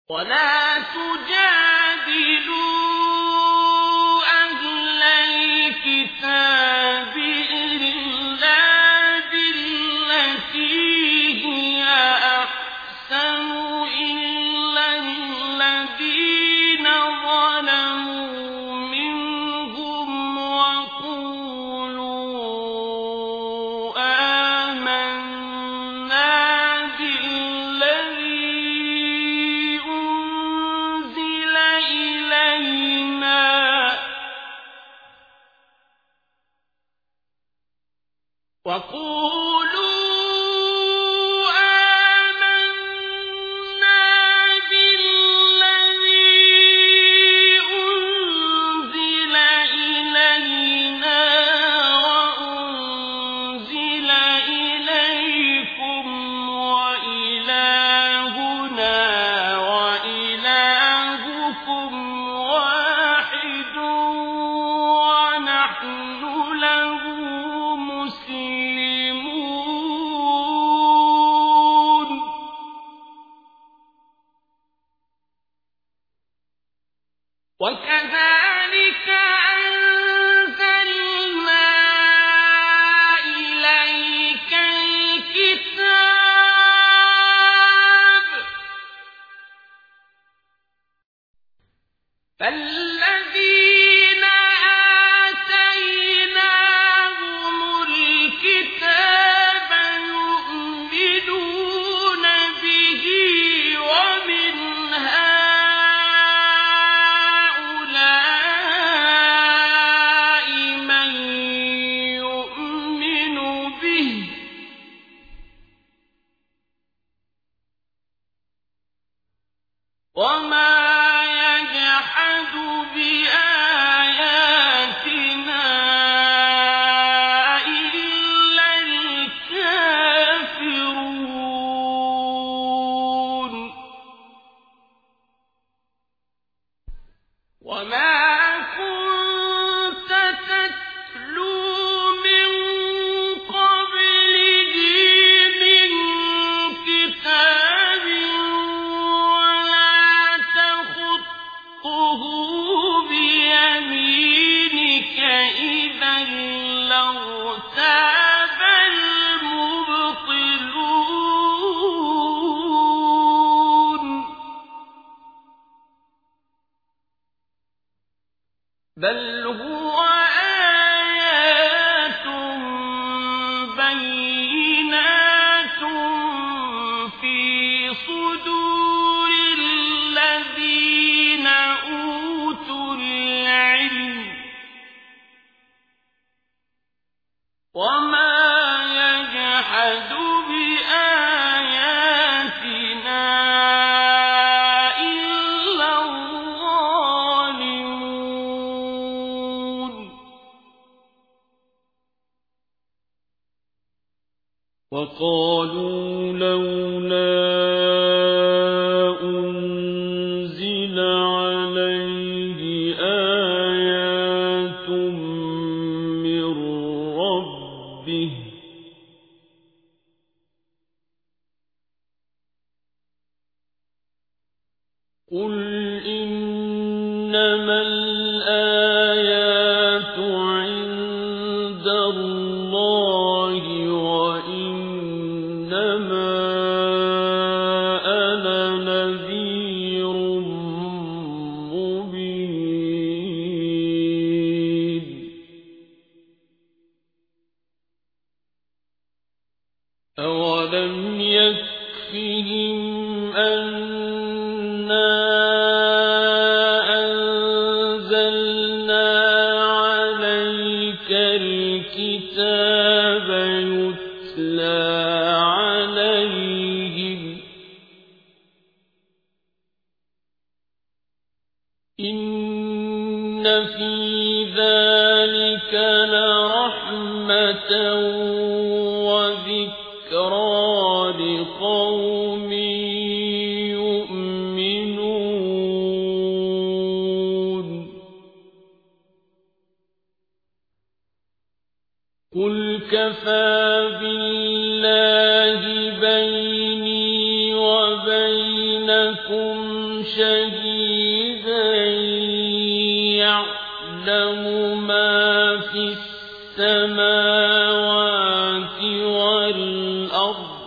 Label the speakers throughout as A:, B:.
A: ولا تجادلوا أهل الكتاب إلا بالتي هي أحسن إلا الذين ظلموا منهم وقولوا آمنا بالذي أنزل إلينا وأنزل إليكم وإلهنا وإلهكم واحد ونحن له مسلمون وكذلك أنزلنا إليك الكتاب فالذين آتيناهم الكتاب يؤمنون به ومن هؤلاء من يؤمن به وما يجحد بآياتنا إلا الكافرون وما كنت تتلو من قبله من كتاب ولا تخطه بيمينك إذا لارتاب المبطلون بل هو آيات بينات في صدور الذين أوتوا العلم وما يجحد بآياتنا إلا الظالمون وقالوا لولا أنزل عليه آيات من ربه قل إنما الآيات عند الله وإنما أنا نذير مبين أولم يكفهم أنا أنزلنا عليك الكتاب يتلى عليهم إن في ذلك لرحمة وذكرى لقوم يؤمنون قل كفى بالله بيني وبينكم شهيدا يعلم ما في السماوات والأرض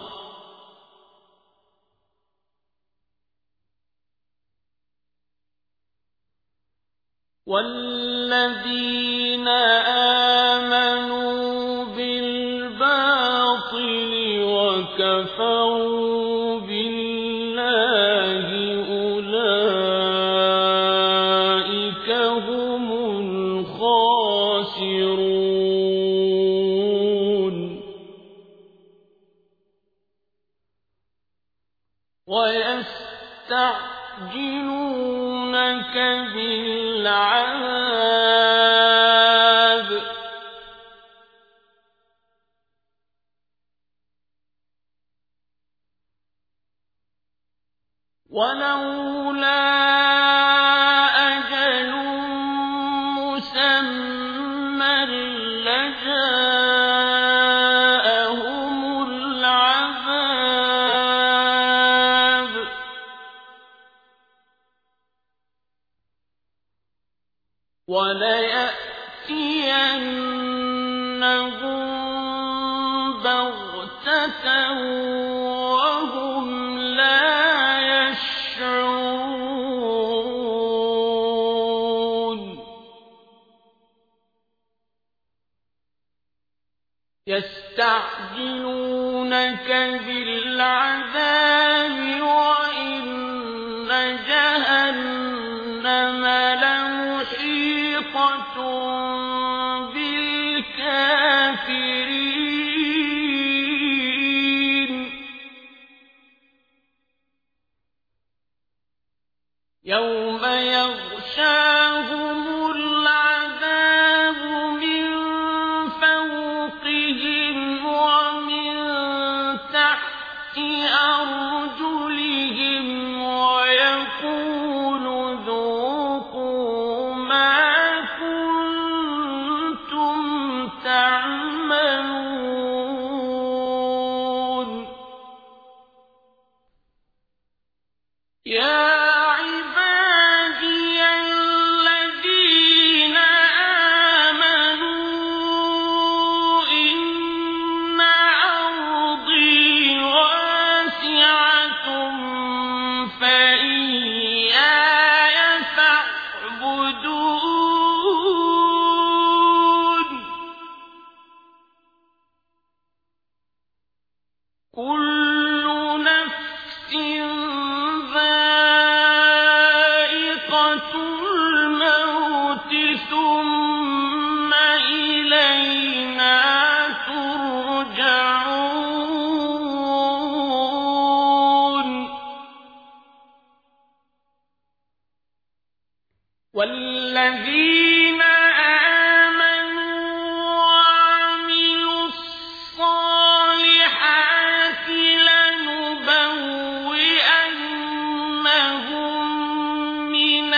A: والذين آمنوا بالباطل وكفروا بالله أولئك هم الخاسرون ويستعجلونك بالعذاب ولولا أجل مسمى لجاءهم العذاب وليأتينهم بغتة وهم لا يشعرون يستعجلونك بالعذاب وإن جهنم لمحيطة بالكافرين يوم يغشاهم العذاب من فوقهم ومن تحت أرجلهم ويقول ذوقوا ما كنتم تعملون يا عبادي الذين آمنوا إن أرضي واسعة فإياي فاعبدون كل نفس ذائقة الموت ثم إلينا ترجعون والذين آمنوا وعملوا الصالحات لنبوئنهم من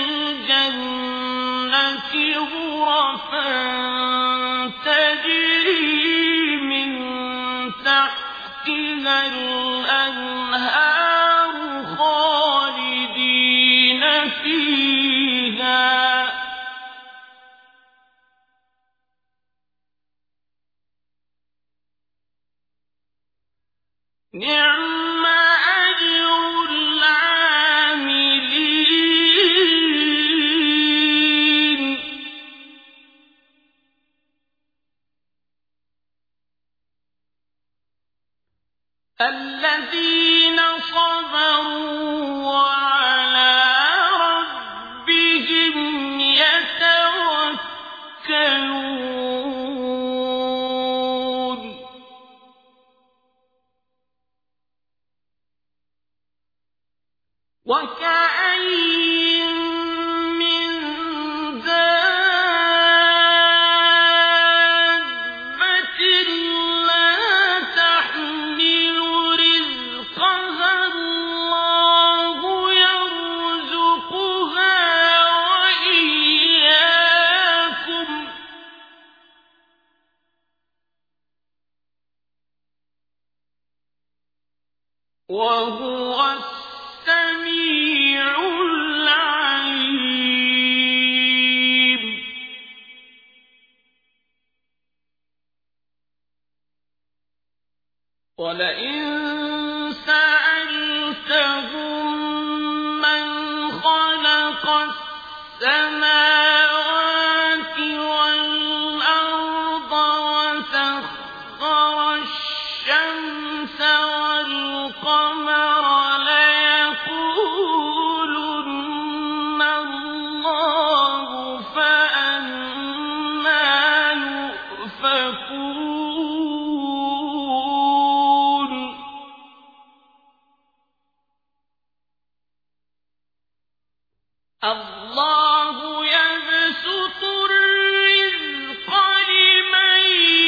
A: الجنة غرفا تجري من تحتها الأنهار خالدين فيها نعم أجر العاملين الذين صبروا وعلى ربهم يتوكلون وكأين من دابة لا تحمل رزقها الله يرزقها وإياكم وهو السميع وَلَئِن سَأَلْتَهُم مَّنْ خَلَقَ السَّمَاوَاتِ وَالْأَرْضَ وَسَخَّرَ الشَّمْسَ وَالْقَمَرَ لَيَقُولُنَّ اللَّهُ فَأَنَّىٰ يُؤْفَكُونَ اللَّهُ يَبْسُطُ الرِّزْقَ لِمَن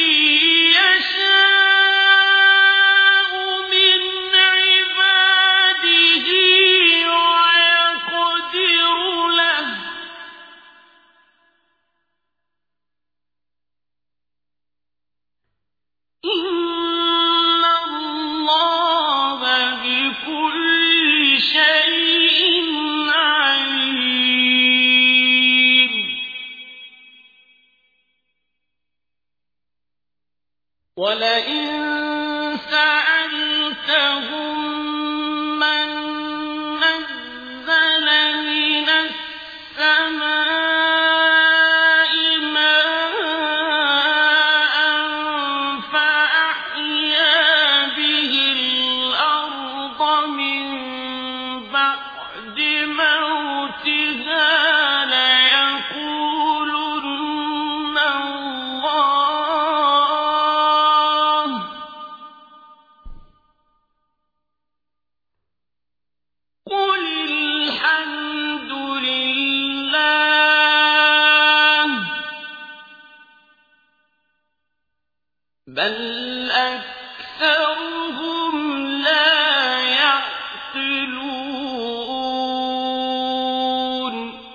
A: يَشَاءُ مِنْ عِبَادِهِ وَيَقْدِرُ لَهُ ۚ إِنَّ اللَّهَ بِكُلِّ شَيْءٍ عَلِيمٌ وَلَئِن سَأَلْتَهُم مَّن نَّزَّلَ مِنَ السَّمَاءِ مَاءً فَأَحْيَا بِهِ الْأَرْضَ مِن بَعْدِ مَوْتِهَا لَيَقُولُنَّ اللَّهُ ۚ قُلِ الْحَمْدُ لِلَّهِ ۚ بَلْ أَكْثَرُهُمْ لَا يَعْقِلُونَ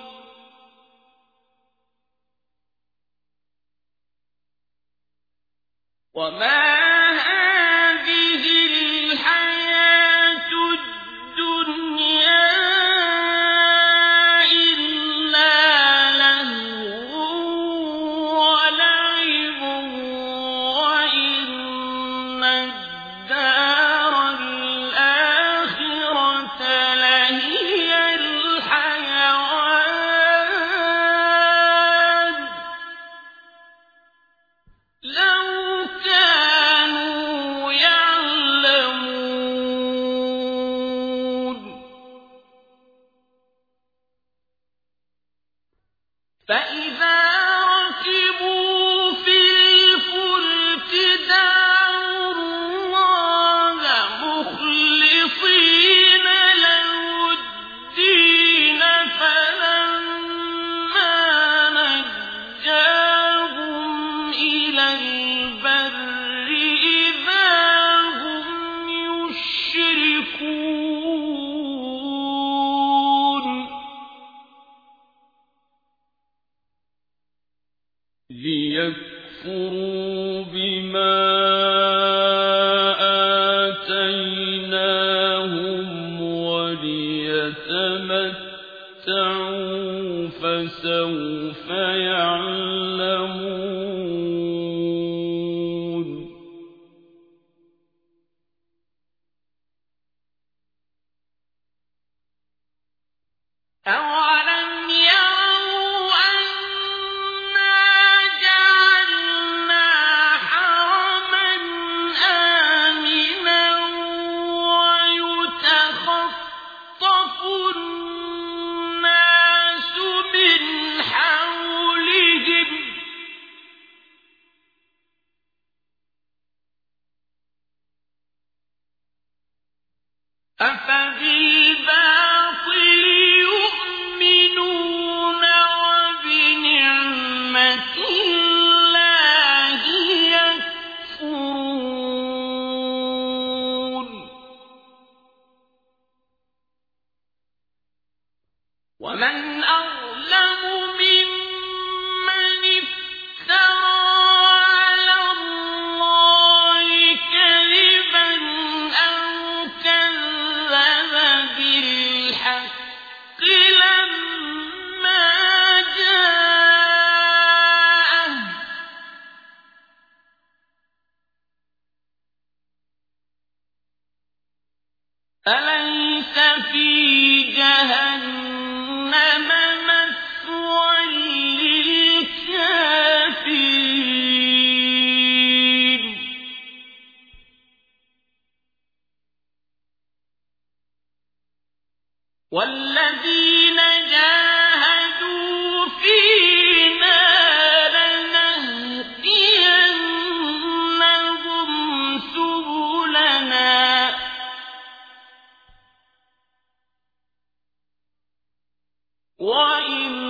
A: وَمَا هَٰذِهِ الْحَيَاةُ الدُّنْيَا إِلَّا لَهْوٌ وَلَعِبٌ وَإِنَّ الدَّارَ الْآخِرَةَ لَهِيَ الْحَيَوَانُ ۚ لَوْ كَانُوا يَعْلَمُونَ فَإِذَا رَكِبُوا فِي الْفُلْكِ دَعَوُا اللَّهَ مُخْلِصِينَ لَهُ الدِّينَ فَلَمَّا نَجَّاهُمْ إِلَى الْبَرِّ إِذَا هُمْ يُشْرِكُونَ لِيَكْفُرُوا بِمَا آتَيْنَاهُمْ وَلِيَتَمَتَّعُوا فَسَوْفَ يَعْلَمُونَ أَوَلَمْ يَرَوْا أَنَّا جَعَلْنَا حَرَمًا آمِنًا وَيُتَخَطَّفُ النَّاسُ مِنْ حَوْلِهِمْ ۚ أَفَبِالْبَاطِلِ يُؤْمِنُونَ وَبِنِعْمَةِ اللَّهِ يَكْفُرُونَ وَمَنْ أَظْلَمُ مِمَّنِ افْتَرَىٰ عَلَى اللَّهِ كَذِبًا أَوْ كَذَّبَ بِالْحَقِّ لَمَّا جَاءَهُ والذين جاهدوا فينا لنهدينهم سبلنا وإن